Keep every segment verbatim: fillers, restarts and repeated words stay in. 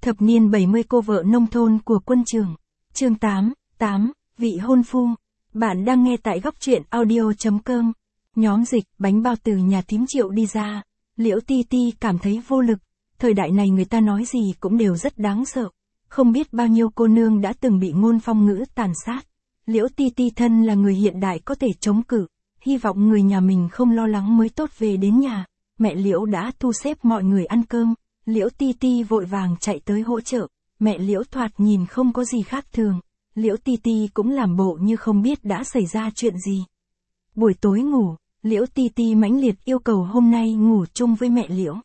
Thập niên bảy mươi cô vợ nông thôn của quân trường. Chương tám, tám, vị hôn phu. Bạn đang nghe tại góc truyện audio chấm com. Nhóm dịch, bánh bao từ nhà thím Triệu đi ra. Liễu Ti Ti cảm thấy vô lực. Thời đại này người ta nói gì cũng đều rất đáng sợ. Không biết bao nhiêu cô nương đã từng bị ngôn phong ngữ tàn sát. Liễu Ti Ti thân là người hiện đại có thể chống cự. Hy vọng người nhà mình không lo lắng mới tốt về đến nhà. Mẹ Liễu đã thu xếp mọi người ăn cơm. Liễu Ti Ti vội vàng chạy tới hỗ trợ. Mẹ Liễu thoạt nhìn không có gì khác thường. Liễu Ti Ti cũng làm bộ như không biết đã xảy ra chuyện gì. Buổi tối ngủ, Liễu Ti Ti mãnh liệt yêu cầu hôm nay ngủ chung với mẹ Liễu.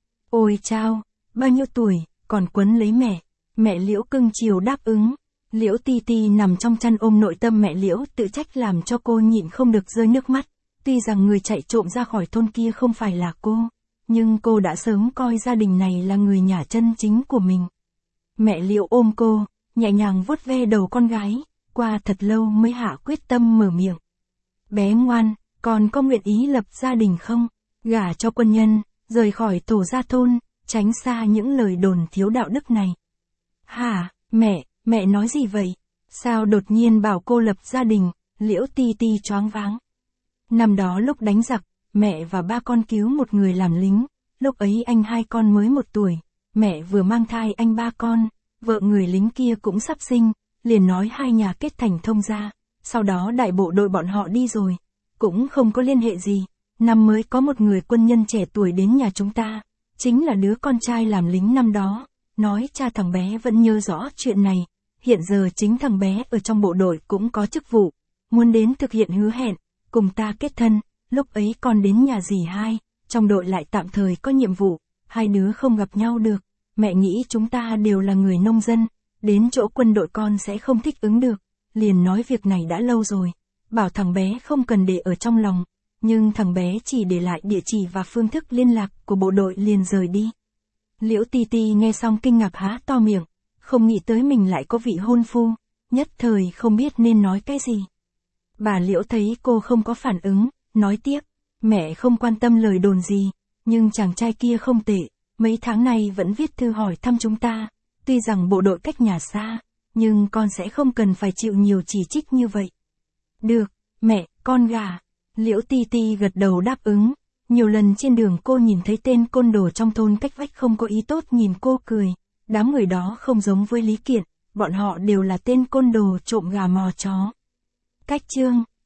Ôi chao, bao nhiêu tuổi, còn quấn lấy mẹ. Mẹ Liễu cưng chiều đáp ứng. Liễu Ti Ti nằm trong chăn ôm nội tâm mẹ Liễu tự trách làm cho cô nhịn không được rơi nước mắt. Tuy rằng người chạy trộm ra khỏi thôn kia không phải là cô, nhưng cô đã sớm coi gia đình này là người nhà chân chính của mình. Mẹ Liễu ôm cô, nhẹ nhàng vuốt ve đầu con gái, qua thật lâu mới hạ quyết tâm mở miệng. Bé ngoan, con có nguyện ý lập gia đình không? Gả cho quân nhân, rời khỏi tổ gia thôn, tránh xa những lời đồn thiếu đạo đức này. Hả, mẹ, mẹ nói gì vậy? Sao đột nhiên bảo cô lập gia đình? Liễu Ti Ti choáng váng. Năm đó lúc đánh giặc, mẹ và ba con cứu một người làm lính, lúc ấy anh hai con mới một tuổi, mẹ vừa mang thai anh ba con, vợ người lính kia cũng sắp sinh, liền nói hai nhà kết thành thông gia, sau đó đại bộ đội bọn họ đi rồi, cũng không có liên hệ gì, năm mới có một người quân nhân trẻ tuổi đến nhà chúng ta, chính là đứa con trai làm lính năm đó, nói cha thằng bé vẫn nhớ rõ chuyện này, hiện giờ chính thằng bé ở trong bộ đội cũng có chức vụ, muốn đến thực hiện hứa hẹn, cùng ta kết thân. Lúc ấy con đến nhà dì hai, trong đội lại tạm thời có nhiệm vụ, hai đứa không gặp nhau được, mẹ nghĩ chúng ta đều là người nông dân, đến chỗ quân đội con sẽ không thích ứng được, liền nói việc này đã lâu rồi, bảo thằng bé không cần để ở trong lòng, nhưng thằng bé chỉ để lại địa chỉ và phương thức liên lạc của bộ đội liền rời đi. Liễu Ti Ti nghe xong kinh ngạc há to miệng, không nghĩ tới mình lại có vị hôn phu, nhất thời không biết nên nói cái gì. Bà Liễu thấy cô không có phản ứng, nói tiếp, mẹ không quan tâm lời đồn gì, nhưng chàng trai kia không tệ, mấy tháng nay vẫn viết thư hỏi thăm chúng ta, tuy rằng bộ đội cách nhà xa, nhưng con sẽ không cần phải chịu nhiều chỉ trích như vậy. Được, mẹ, con gả. Liễu Ti Ti gật đầu đáp ứng, nhiều lần trên đường cô nhìn thấy tên côn đồ trong thôn cách vách không có ý tốt nhìn cô cười, đám người đó không giống với Lý Kiện, bọn họ đều là tên côn đồ trộm gà mò chó. Cách chương